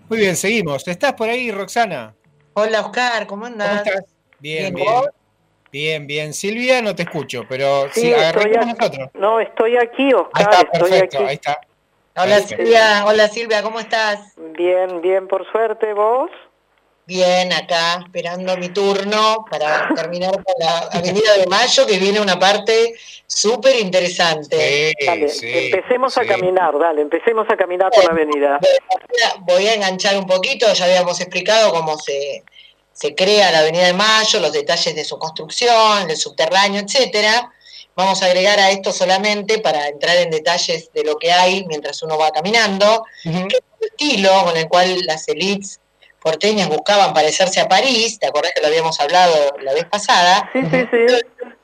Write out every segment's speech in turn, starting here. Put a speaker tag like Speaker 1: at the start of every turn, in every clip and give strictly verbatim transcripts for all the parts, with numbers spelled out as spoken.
Speaker 1: Muy bien, seguimos. ¿Estás por ahí, Roxana?
Speaker 2: Hola Oscar, ¿cómo
Speaker 1: ¿Cómo
Speaker 2: andás?
Speaker 1: estás? Bien,
Speaker 2: Bien, ¿vos?
Speaker 1: bien. Bien, bien. Silvia, no te escucho, pero
Speaker 3: Sí,
Speaker 1: sí,
Speaker 3: estoy
Speaker 1: arranquemos
Speaker 3: aquí.
Speaker 1: nosotros.
Speaker 3: No, estoy aquí,
Speaker 1: Ahí
Speaker 3: Oscar,
Speaker 1: está,
Speaker 3: estoy
Speaker 1: perfecto,
Speaker 3: aquí.
Speaker 1: ahí está.
Speaker 2: Hola
Speaker 3: Sí, sí.
Speaker 1: Perfecto.
Speaker 2: Silvia, hola Silvia, ¿cómo estás?
Speaker 3: Bien, bien, por suerte, ¿vos?
Speaker 2: Bien, acá esperando mi turno para terminar con la Avenida de Mayo, que viene una parte súper interesante.
Speaker 1: Sí,
Speaker 3: Dale,
Speaker 1: sí,
Speaker 3: empecemos a
Speaker 1: sí.
Speaker 3: caminar, dale, empecemos a caminar por la
Speaker 2: Bueno,
Speaker 3: avenida.
Speaker 2: voy a enganchar un poquito, ya habíamos explicado cómo se, se crea la Avenida de Mayo, los detalles de su construcción, del subterráneo, etcétera. Vamos a agregar a esto solamente para entrar en detalles de lo que hay mientras uno va caminando,
Speaker 1: Ujú.
Speaker 2: que es el estilo con el cual las élites porteñas buscaban parecerse a París, ¿te acordás que lo habíamos hablado la vez pasada?
Speaker 3: Sí, sí, sí.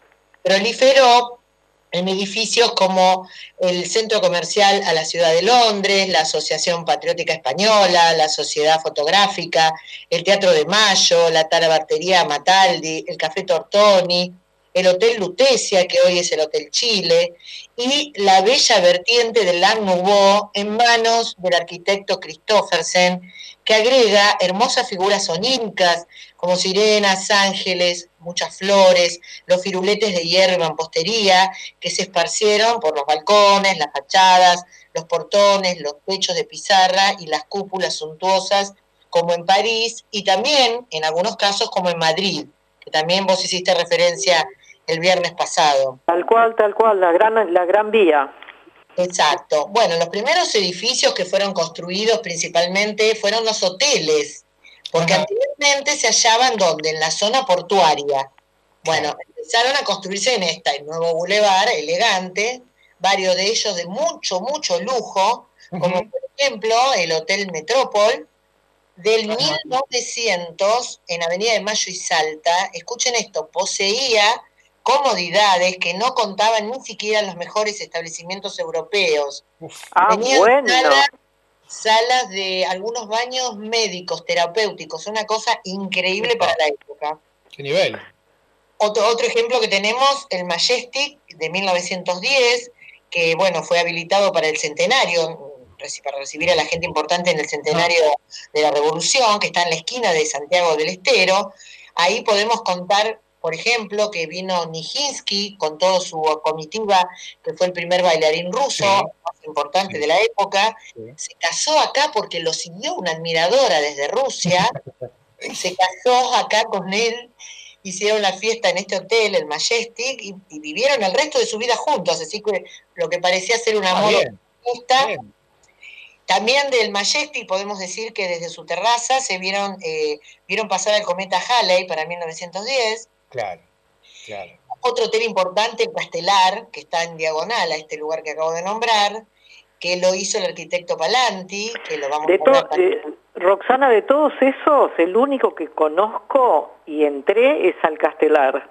Speaker 2: Proliferó en edificios como el Centro Comercial a la Ciudad de Londres, la Asociación Patriótica Española, la Sociedad Fotográfica, el Teatro de Mayo, la Talabartería Mataldi, el Café Tortoni, el Hotel Lutecia, que hoy es el Hotel Chile, y la bella vertiente del Art Nouveau en manos del arquitecto Christoffersen, que agrega hermosas figuras oníricas como sirenas, ángeles, muchas flores, los firuletes de hierro y mampostería que se esparcieron por los balcones, las fachadas, los portones, los techos de pizarra y las cúpulas suntuosas, como en París y también, en algunos casos, como en Madrid, que también vos hiciste referencia el viernes pasado.
Speaker 3: Tal cual, tal cual, la gran, la gran vía.
Speaker 2: Exacto. Bueno, los primeros edificios que fueron construidos principalmente fueron los hoteles, porque
Speaker 1: Ajá,
Speaker 2: anteriormente se hallaban donde, en la zona portuaria. Bueno,
Speaker 1: claro.
Speaker 2: empezaron a construirse en esta, el nuevo bulevar, elegante, varios de ellos de mucho, mucho lujo, como
Speaker 1: Ujú.
Speaker 2: por ejemplo el Hotel Metrópol, del
Speaker 1: Ajá.
Speaker 2: mil novecientos en Avenida de Mayo y Salta. Escuchen esto, poseía comodidades que no contaban ni siquiera en los mejores establecimientos europeos.
Speaker 1: Uf,
Speaker 3: Ah,
Speaker 2: Tenían
Speaker 3: bueno.
Speaker 2: salas, salas de algunos baños médicos, terapéuticos, una cosa increíble para
Speaker 1: epa,
Speaker 2: la época.
Speaker 1: qué nivel.
Speaker 2: Otro, otro ejemplo que tenemos, el Majestic de mil novecientos diez, que bueno, fue habilitado para el centenario, para recibir a la gente importante en el
Speaker 1: Ajá.
Speaker 2: centenario de la Revolución, que está en la esquina de Santiago del Estero. Ahí podemos contar, por ejemplo, que vino Nijinsky con toda su comitiva, que fue el primer bailarín ruso,
Speaker 1: Sí,
Speaker 2: más importante
Speaker 1: sí,
Speaker 2: de la época.
Speaker 1: sí.
Speaker 2: Se casó acá porque lo siguió una admiradora desde Rusia, se casó acá con él, hicieron la fiesta en este hotel, el Majestic, y, y vivieron el resto de su vida juntos, así que lo que parecía ser un
Speaker 1: Ah,
Speaker 2: amor
Speaker 1: bien,
Speaker 2: oportunista.
Speaker 1: bien.
Speaker 2: También del Majestic podemos decir que desde su terraza se vieron, eh, vieron pasar el cometa Halley para mil novecientos diez.
Speaker 1: Claro, claro.
Speaker 2: Otro hotel importante, el Castelar, que está en diagonal a este lugar que acabo de nombrar, que lo hizo el arquitecto Palanti, que lo vamos
Speaker 3: De
Speaker 2: a hablar
Speaker 3: to,
Speaker 2: también.
Speaker 3: eh, Roxana, de todos esos, el único que conozco y entré es al Castelar.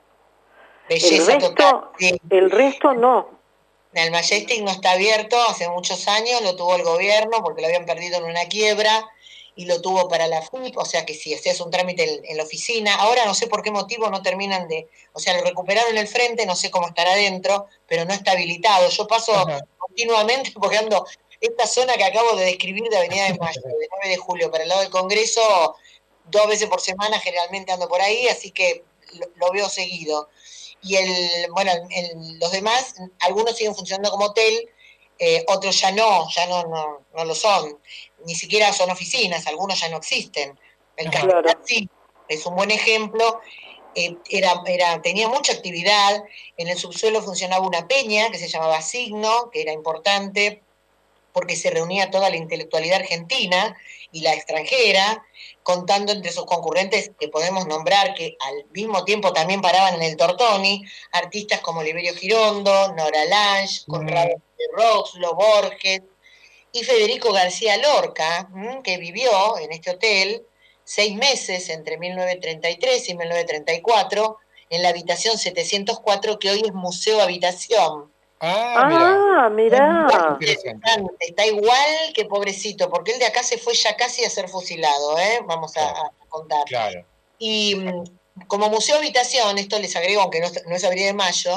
Speaker 3: El
Speaker 2: Belleza total.
Speaker 3: resto,
Speaker 2: Sí.
Speaker 3: el resto no.
Speaker 2: El Majestic no está abierto hace muchos años, lo tuvo el gobierno porque lo habían perdido en una quiebra y lo tuvo para la F U P, o sea que si hacías un trámite en, en la oficina, ahora no sé por qué motivo no terminan de, o sea, lo recuperaron el frente, no sé cómo estará adentro, pero no está habilitado. Yo paso
Speaker 1: Ajá.
Speaker 2: continuamente porque ando, esta zona que acabo de describir de Avenida de Mayo, de nueve de julio para el lado del Congreso, dos veces por semana generalmente ando por ahí, así que lo, lo veo seguido. Y el, bueno, el, los demás, algunos siguen funcionando como hotel, eh, otros ya no, ya no, no, no lo son, ni siquiera son oficinas, algunos ya no existen. El
Speaker 1: Ajá.
Speaker 2: Castellar
Speaker 3: Claro.
Speaker 2: sí, es un buen ejemplo, eh, era, era, tenía mucha actividad, en el subsuelo funcionaba una peña que se llamaba Signo, que era importante, porque se reunía toda la intelectualidad argentina y la extranjera, contando entre sus concurrentes que podemos nombrar que al mismo tiempo también paraban en el Tortoni, artistas como Oliverio Girondo, Nora Lange, Conrado
Speaker 1: Mm,
Speaker 2: Roxlo, Borges y Federico García Lorca, que vivió en este hotel seis meses entre mil novecientos treinta y tres y mil novecientos treinta y cuatro en la habitación setecientos cuatro, que hoy es Museo Habitación.
Speaker 1: Ah, mira.
Speaker 3: Ah, mirá.
Speaker 1: Interesante.
Speaker 2: Está igual que pobrecito, porque él de acá se fue ya casi a ser fusilado, ¿eh? Vamos a,
Speaker 1: Claro,
Speaker 2: a contar.
Speaker 1: claro.
Speaker 2: Y como museo habitación, esto les agrego, aunque no, no es Avenida de Mayo,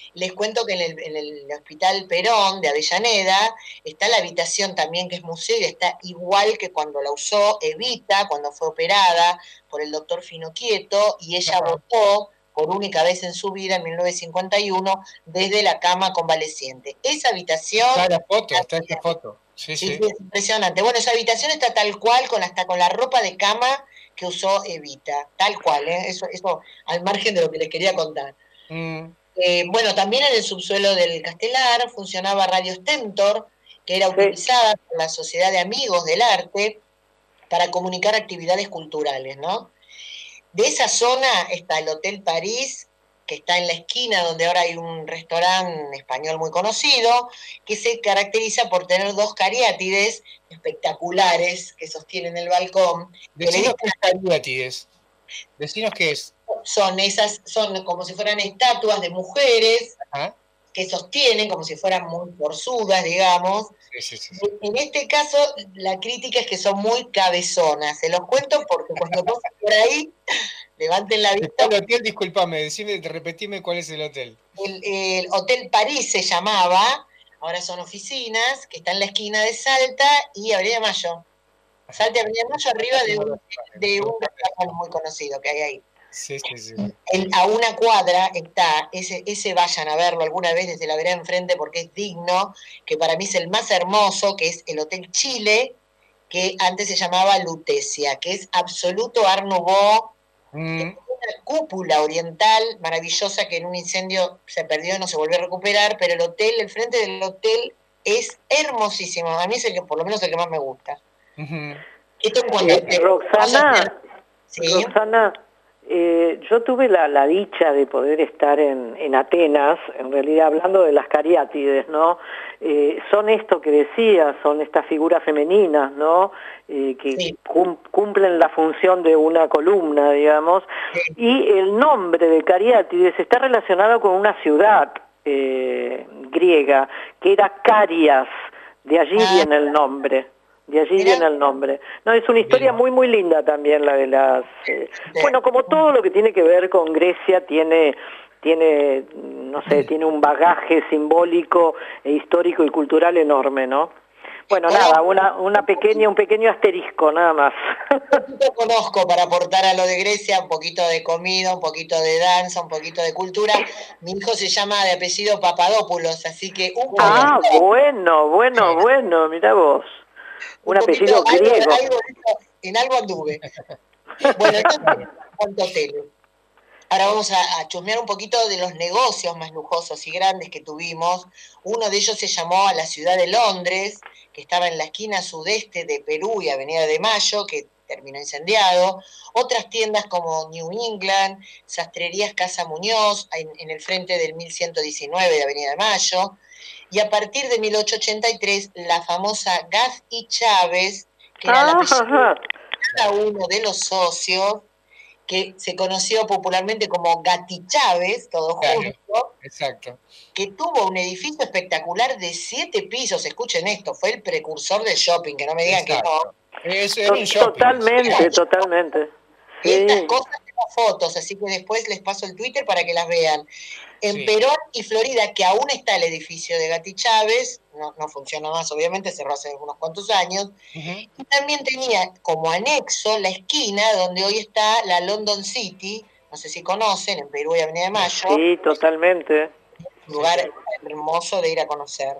Speaker 2: Les cuento que en el, en el Hospital Perón de Avellaneda está la habitación también que es museo y está igual que cuando la usó Evita, cuando fue operada por el doctor Finoquieto, y ella
Speaker 1: Ajá.
Speaker 2: votó por única vez en su vida en mil novecientos cincuenta y uno desde la cama convaleciente. Esa habitación...
Speaker 1: Está la foto, está esta foto. Sí,
Speaker 2: Sí,
Speaker 1: sí.
Speaker 2: sí, es impresionante. Bueno, esa habitación está tal cual, con hasta con la ropa de cama que usó Evita, tal cual, ¿eh? eso, eso al margen de lo que les quería contar.
Speaker 1: Mm.
Speaker 2: Eh, bueno, también en el subsuelo del Castelar funcionaba Radio Stentor, que era utilizada
Speaker 3: Sí.
Speaker 2: por la Sociedad de Amigos del Arte para comunicar actividades culturales, ¿no? De esa zona está el Hotel París, que está en la esquina donde ahora hay un restaurante español muy conocido, que se caracteriza por tener dos cariátides espectaculares que sostienen el balcón. Que le
Speaker 1: Decinos qué es cariátides. Decinos qué es.
Speaker 2: Son esas, son como si fueran estatuas de mujeres.
Speaker 1: Ajá.
Speaker 2: Que sostienen como si fueran muy forzudas, digamos.
Speaker 1: Sí, sí, sí, sí.
Speaker 2: En este caso, la crítica es que son muy cabezonas. Se los cuento porque cuando pasan por ahí, levanten la vista.
Speaker 1: El hotel, discúlpame, decime, repetime cuál es el hotel.
Speaker 2: El, el Hotel París se llamaba, ahora son oficinas, que está en la esquina de Salta y Avenida Mayo. Salta y Avenida Mayo, arriba de un, de un restaurante muy conocido que hay ahí.
Speaker 1: Sí, sí, sí.
Speaker 2: El, a una cuadra está, ese, ese vayan a verlo alguna vez desde la vereda enfrente porque es digno, que para mí es el más hermoso, que es el Hotel Chile, que antes se llamaba Lutecia, que es absoluto Art Nouveau,
Speaker 1: Mm.
Speaker 2: una cúpula oriental maravillosa que en un incendio se perdió y no se volvió a recuperar, pero el hotel, el frente del hotel es hermosísimo, a mí es el que, por lo menos el que más me gusta.
Speaker 1: Uh-huh.
Speaker 2: Esto en cuanto
Speaker 3: eh,
Speaker 2: a
Speaker 3: Roxana,
Speaker 2: ¿sí?
Speaker 3: Roxana, eh, yo tuve la, la dicha de poder estar en, en Atenas, en realidad hablando de las cariátides, ¿no? Eh, son esto que decías, son estas figuras femeninas, ¿no? Eh, que
Speaker 2: Sí.
Speaker 3: cum, cumplen la función de una columna, digamos,
Speaker 2: Sí.
Speaker 3: y el nombre de cariátides está relacionado con una ciudad eh, griega, que era Carias, de allí
Speaker 2: Ah.
Speaker 3: viene el nombre. De allí
Speaker 2: Mirá.
Speaker 3: viene el nombre. No, es una historia
Speaker 1: Bien.
Speaker 3: muy, muy linda también la de las... Eh, bueno, como todo lo que tiene que ver con Grecia tiene, tiene, no sé, tiene un bagaje simbólico e histórico y cultural enorme, ¿no? Bueno,
Speaker 2: Bueno,
Speaker 3: nada, una, una pequeña, un pequeño asterisco, nada más.
Speaker 2: un poquito conozco para aportar a lo de Grecia, un poquito de comida, un poquito de danza, un poquito de cultura. Mi hijo se llama de apellido Papadopoulos, así que un poquito,
Speaker 3: Ah, bueno, bueno, bueno, mirá vos. Un
Speaker 2: un
Speaker 3: apellido
Speaker 2: poquito, algo,
Speaker 3: griego.
Speaker 2: algo de eso, en algo anduve. Bueno, entonces, cuánto hotel. Ahora vamos a, a chusmear un poquito de los negocios más lujosos y grandes que tuvimos. Uno de ellos se llamó a la ciudad de Londres, que estaba en la esquina sudeste de Perú y Avenida de Mayo, que terminó incendiado. Otras tiendas como New England, Sastrerías Casa Muñoz, en, en el frente del mil ciento diecinueve de Avenida de Mayo. Y a partir de mil ochocientos ochenta y tres, la famosa Gaz y Chávez, que era la
Speaker 3: Ah,
Speaker 2: apellido
Speaker 3: ajá.
Speaker 2: de cada uno de los socios, que se conoció popularmente como Gati Chávez, todo
Speaker 1: Claro,
Speaker 2: junto,
Speaker 1: exacto.
Speaker 2: que tuvo un edificio espectacular de siete pisos. Escuchen esto, fue el precursor del shopping, que no me digan
Speaker 1: Exacto.
Speaker 2: que no.
Speaker 1: Es, era un shopping.
Speaker 3: Totalmente, totalmente.
Speaker 2: Y estas
Speaker 3: Sí.
Speaker 2: cosas tengo fotos, así que después les paso el Twitter para que las vean. En
Speaker 1: Sí.
Speaker 2: Perón y Florida, que aún está el edificio de Gati Chávez, no, no funciona más, obviamente, cerró hace unos cuantos años,
Speaker 1: Uh-huh.
Speaker 2: y también tenía como anexo la esquina donde hoy está la London City, no sé si conocen, en Perú y Avenida de Mayo,
Speaker 3: Sí, totalmente.
Speaker 2: un lugar
Speaker 1: Sí, sí.
Speaker 2: hermoso de ir a conocer.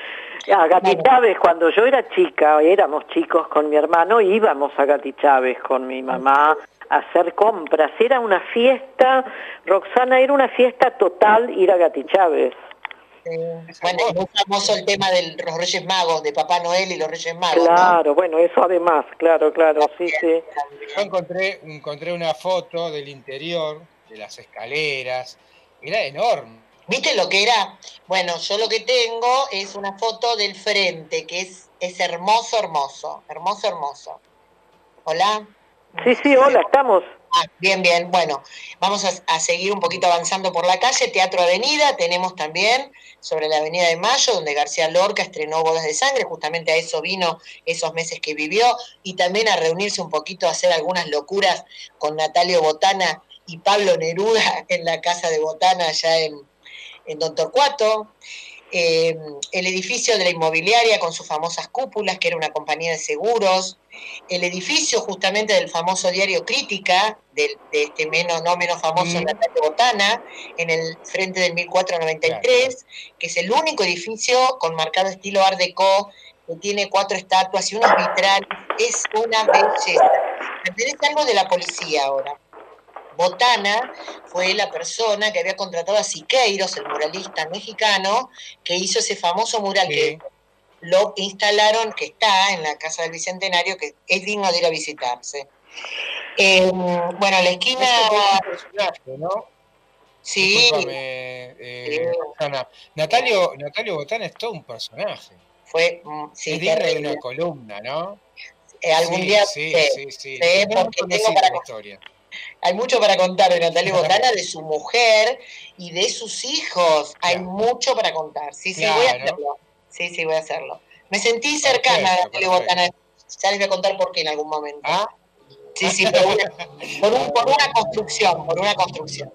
Speaker 3: A Gati
Speaker 2: Bueno.
Speaker 3: Chávez, cuando yo era chica, éramos chicos con mi hermano, íbamos a Gati Chávez con mi mamá a hacer compras. Era una fiesta, Roxana, era una fiesta total ir a Gati Chávez.
Speaker 2: Eh, bueno, es muy famoso el tema de los Reyes Magos, de Papá Noel y los Reyes Magos,
Speaker 3: Claro,
Speaker 2: ¿no?
Speaker 3: bueno, eso además, claro, claro, sí, sí.
Speaker 1: Yo encontré, encontré una foto del interior, de las escaleras. Era enorme.
Speaker 2: ¿Viste lo que era? Bueno, yo lo que tengo es una foto del frente, que es, es hermoso, hermoso, hermoso, hermoso. ¿Hola?
Speaker 3: Sí, sí, hola, estamos.
Speaker 2: Ah, bien, bien. Bueno, vamos a, a seguir un poquito avanzando por la calle. Teatro Avenida tenemos también sobre la Avenida de Mayo, donde García Lorca estrenó Bodas de Sangre. Justamente a eso vino esos meses que vivió. Y también a reunirse un poquito, a hacer algunas locuras con Natalio Botana y Pablo Neruda en la casa de Botana allá en, en Don Torcuato, eh, el edificio de la inmobiliaria con sus famosas cúpulas, que era una compañía de seguros, el edificio justamente del famoso diario Crítica, de, de este menos, no menos famoso mm. Natalio Botana, en el frente del mil cuatrocientos noventa y tres, claro. que es el único edificio con marcado estilo Art Deco, que tiene cuatro estatuas y unos vitrales, es una belleza. Pertenece algo de la policía ahora. Botana fue la persona que había contratado a Siqueiros, el muralista mexicano, que hizo ese famoso mural sí. que lo instalaron, que está en la Casa del Bicentenario, que es digno de ir a visitarse. Eh, bueno, la esquina...
Speaker 1: Es un personaje, ¿no?
Speaker 2: Sí.
Speaker 1: Discúlpame, eh, sí. Natalio, Natalio Botana es todo un personaje.
Speaker 2: Fue, sí,
Speaker 1: es digno terrible. de una columna, ¿no?
Speaker 2: Eh, algún
Speaker 1: sí,
Speaker 2: día
Speaker 1: sí,
Speaker 2: sé,
Speaker 1: sí, sí.
Speaker 2: sé
Speaker 1: No,
Speaker 2: porque
Speaker 1: no
Speaker 2: tengo para
Speaker 1: la historia.
Speaker 2: Hay mucho para contar de Natalio Botana, de su mujer y de sus hijos. Hay claro. mucho para contar. Sí, sí, claro. voy a hacerlo. Sí, sí, voy a hacerlo. Me sentí cercana perfecto, a Natalio Botana. Ya les voy a contar por qué en algún momento.
Speaker 1: ¿Ah?
Speaker 2: Sí, sí, por una, por, un, por una construcción, por una construcción.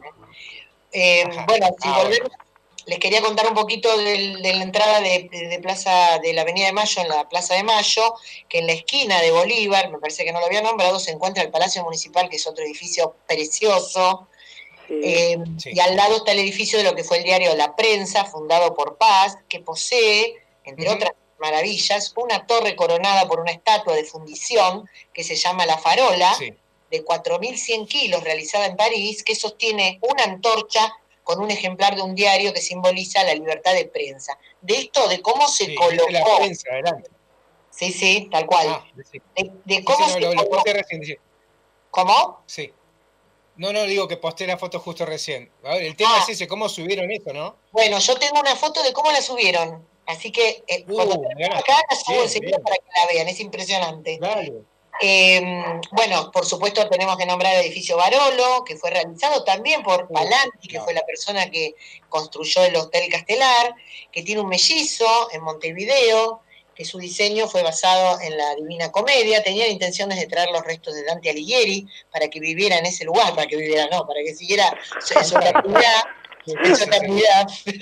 Speaker 2: ¿eh? Eh, bueno, si ah, volvemos, bueno. les quería contar un poquito de, de la entrada de, de, de Plaza de la Avenida de Mayo, en la Plaza de Mayo, que en la esquina de Bolívar, me parece que no lo había nombrado, se encuentra el Palacio Municipal, que es otro edificio precioso, sí, eh, sí. y al lado está el edificio de lo que fue el diario La Prensa, fundado por Paz, que posee, entre uh-huh. otras maravillas, una torre coronada por una estatua de fundición que se llama La Farola, sí. de cuatro mil cien kilos, realizada en París, que sostiene una antorcha con un ejemplar de un diario que simboliza la libertad de prensa. De esto, de cómo se sí, colocó...
Speaker 1: La prensa, adelante.
Speaker 2: Sí, sí, tal cual. Ah, sí. De, de cómo sí, sí, no, se
Speaker 1: lo,
Speaker 2: colocó...
Speaker 1: Lo recién.
Speaker 2: ¿Cómo?
Speaker 1: Sí. No, no, digo que posté la foto justo recién. A ver, el tema
Speaker 2: ah.
Speaker 1: es ese, ¿cómo subieron eso, no?
Speaker 2: Bueno, yo tengo una foto de cómo la subieron. Así que eh,
Speaker 1: uh,
Speaker 2: cuando acá la subo enseguida para que la vean, es impresionante.
Speaker 1: Dale.
Speaker 2: Eh, bueno, por supuesto tenemos que nombrar el edificio Barolo, que fue realizado también por Palanti, que fue la persona que construyó el Hotel Castelar, que tiene un mellizo en Montevideo, que su diseño fue basado en la Divina Comedia. Tenían intenciones de traer los restos de Dante Alighieri para que viviera en ese lugar, para que viviera, no, para que siguiera su eternidad. En su eternidad.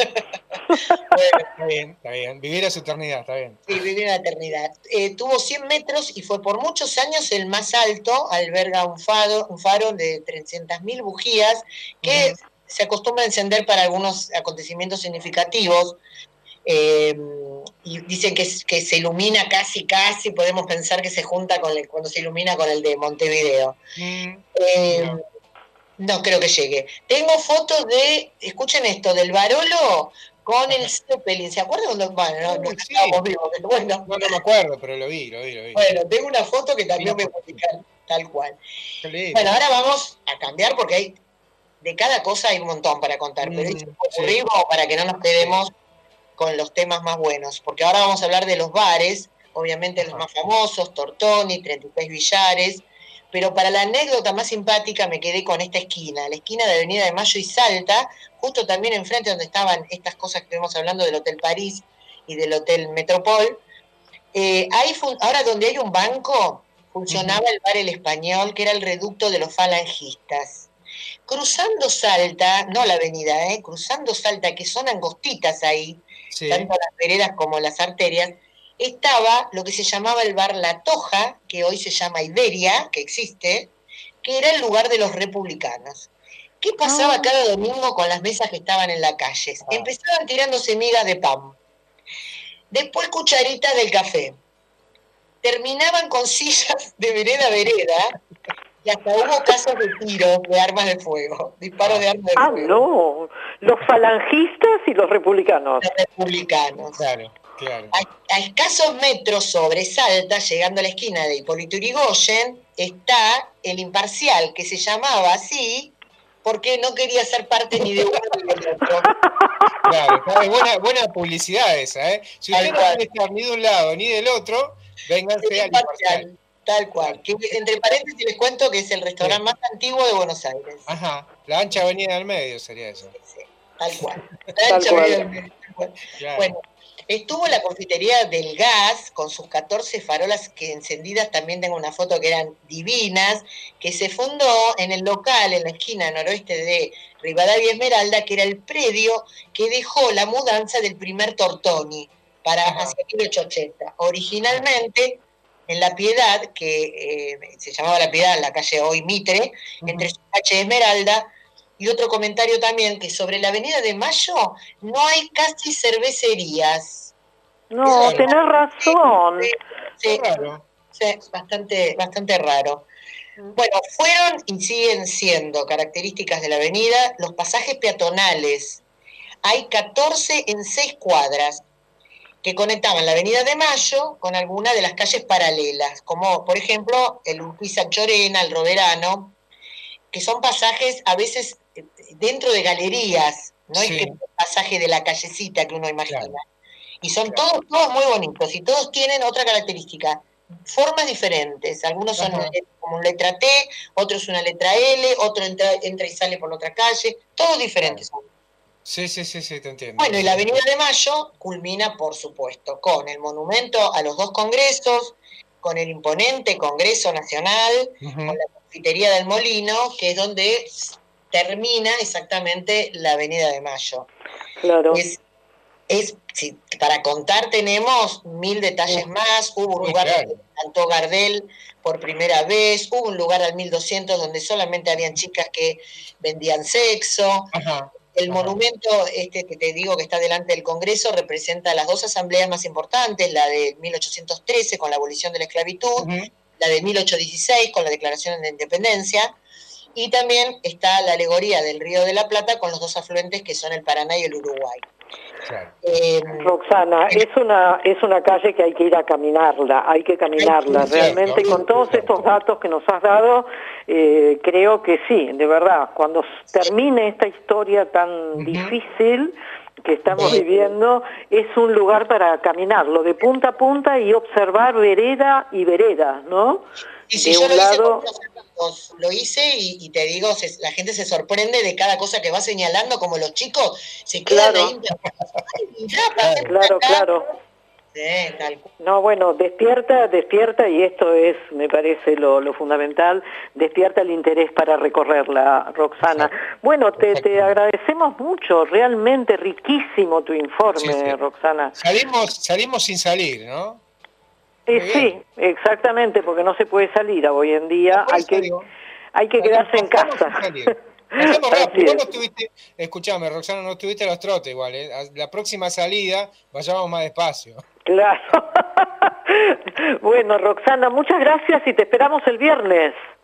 Speaker 1: Bueno, está bien, está bien. Vivir a su eternidad, está bien.
Speaker 2: Sí, vivir a la eternidad. Eh, tuvo cien metros y fue por muchos años el más alto. Alberga un faro, un faro de trescientas mil bujías que uh-huh. se acostumbra a encender para algunos acontecimientos significativos. Eh, y dicen que, que se ilumina casi, casi, podemos pensar que se junta con el, cuando se ilumina con el de Montevideo. Uh-huh. Eh, no. No creo que llegue. Tengo fotos de, escuchen esto, del Barolo con el Zeppelin. ¿Se acuerdan cuando? Bueno, no, no,
Speaker 1: sí.
Speaker 2: estábamos vivos, pero bueno.
Speaker 1: No, no me acuerdo, pero lo vi, lo vi, lo vi.
Speaker 2: Bueno, tengo una foto que también voy a publicar tal cual. Bueno, ahora vamos a cambiar porque hay, de cada cosa hay un montón para contar, mm, pero hice un ocurrido sí. para que no nos quedemos sí. con los temas más buenos, porque ahora vamos a hablar de los bares, obviamente Ajá. los más famosos, Tortoni, treinta y tres Billares. Pero para la anécdota más simpática me quedé con esta esquina, la esquina de Avenida de Mayo y Salta, justo también enfrente donde estaban estas cosas que estuvimos hablando del Hotel París y del Hotel Metropol. Eh, ahí fun- ahora donde hay un banco, funcionaba uh-huh. el bar El Español, que era el reducto de los falangistas. Cruzando Salta, no la avenida, eh, cruzando Salta, que son angostitas ahí, sí. tanto las veredas como las arterias, estaba lo que se llamaba el bar La Toja, que hoy se llama Iberia, que existe, que era el lugar de los republicanos. ¿Qué pasaba ah. cada domingo con las mesas que estaban en la calle? Ah. Empezaban tirándose migas de pan, después cucharitas del café, terminaban con sillas de vereda a vereda, y hasta hubo casos de tiros de armas de fuego, disparos de armas de
Speaker 3: ah,
Speaker 2: fuego.
Speaker 3: Ah, no, los falangistas y los republicanos.
Speaker 2: Los republicanos.
Speaker 1: Claro. Claro.
Speaker 2: A, a escasos metros sobre Salta, llegando a la esquina de Hipólito Yrigoyen, está el Imparcial, que se llamaba así porque no quería ser parte ni de uno ni del otro.
Speaker 1: Claro, claro, buena, buena publicidad esa, ¿eh? Si usted no quiere estar ni de un lado ni del otro, vénganse al Imparcial.
Speaker 2: Tal cual. Que, entre paréntesis les cuento que es el restaurante sí. más antiguo de Buenos Aires.
Speaker 1: Ajá, la ancha avenida del medio sería eso.
Speaker 2: Sí, sí. Tal cual. La ancha avenida del medio. Claro. Bueno. Estuvo la confitería del gas, con sus catorce farolas que encendidas, también tengo una foto que eran divinas, que se fundó en el local, en la esquina noroeste de Rivadavia Esmeralda, que era el predio que dejó la mudanza del primer Tortoni para hacia mil ochocientos ochenta. Originalmente, en La Piedad, que eh, se llamaba La Piedad, la calle hoy Mitre, uh-huh. entre su calle Esmeralda. Y otro comentario también, que sobre la Avenida de Mayo no hay casi cervecerías.
Speaker 3: No, tenés razón.
Speaker 2: Sí, sí, sí, bastante, bastante raro. Bueno, fueron y siguen siendo características de la avenida los pasajes peatonales. Hay catorce en seis cuadras que conectaban la Avenida de Mayo con alguna de las calles paralelas, como por ejemplo el Urquiza Chorena, el Roverano, que son pasajes a veces dentro de galerías, no sí. es que es el pasaje de la callecita que uno imagina. Claro. Y son claro. todos, todos muy bonitos y todos tienen otra característica, formas diferentes. Algunos son Ajá. como letra T, otros una letra L, otro entra, entra y sale por la otra calle, todos diferentes. Claro.
Speaker 1: Sí, sí, sí, sí, te entiendo.
Speaker 2: Bueno, y la Avenida de Mayo culmina, por supuesto, con el monumento a los dos congresos, con el imponente Congreso Nacional, uh-huh. con la confitería del Molino, que es donde termina exactamente la Avenida de Mayo.
Speaker 3: Claro.
Speaker 2: Es, es sí, para contar tenemos mil detalles uh, más. Hubo un lugar claro. donde cantó Gardel por primera vez, hubo un lugar al mil doscientos donde solamente habían chicas que vendían sexo.
Speaker 1: Ajá.
Speaker 2: El Ajá. monumento este que te digo que está delante del Congreso representa las dos asambleas más importantes, la de mil ochocientos trece con la abolición de la esclavitud, uh-huh. la de mil ochocientos dieciséis con la Declaración de Independencia, y también está la alegoría del Río de la Plata con los dos afluentes que son el Paraná y el Uruguay.
Speaker 3: Claro. Eh, Roxana, es una es una calle que hay que ir a caminarla, hay que caminarla, hay, realmente cierto, con todos cierto. estos datos que nos has dado, eh, creo que sí, de verdad, cuando termine esta historia tan uh-huh. difícil que estamos sí. viviendo, es un lugar para caminarlo de punta a punta y observar vereda y vereda, ¿no?
Speaker 2: Y si de yo un lo lado... hice lo hice y, y te digo, se, la gente se sorprende de cada cosa que va señalando, como los chicos se quedan
Speaker 3: claro.
Speaker 2: ahí. Ay, mira,
Speaker 3: claro,
Speaker 2: acá.
Speaker 3: claro.
Speaker 2: Sí, tal.
Speaker 3: No, bueno, despierta, despierta, y esto es, me parece, lo, lo fundamental, despierta el interés para recorrerla, Roxana. Sí. Bueno, te, te agradecemos mucho, realmente riquísimo tu informe, sí, sí. Roxana.
Speaker 1: Salimos, salimos sin salir, ¿no?
Speaker 3: Eh, sí, exactamente, porque no se puede salir hoy en día, hay que, digo, hay que quedarse en casa.
Speaker 1: Pasamos rápido, no estuviste, escuchame, Roxana, no estuviste a los trotes igual, ¿eh? La próxima salida vayamos más despacio.
Speaker 3: Claro. Bueno, Roxana, muchas gracias y te esperamos el viernes.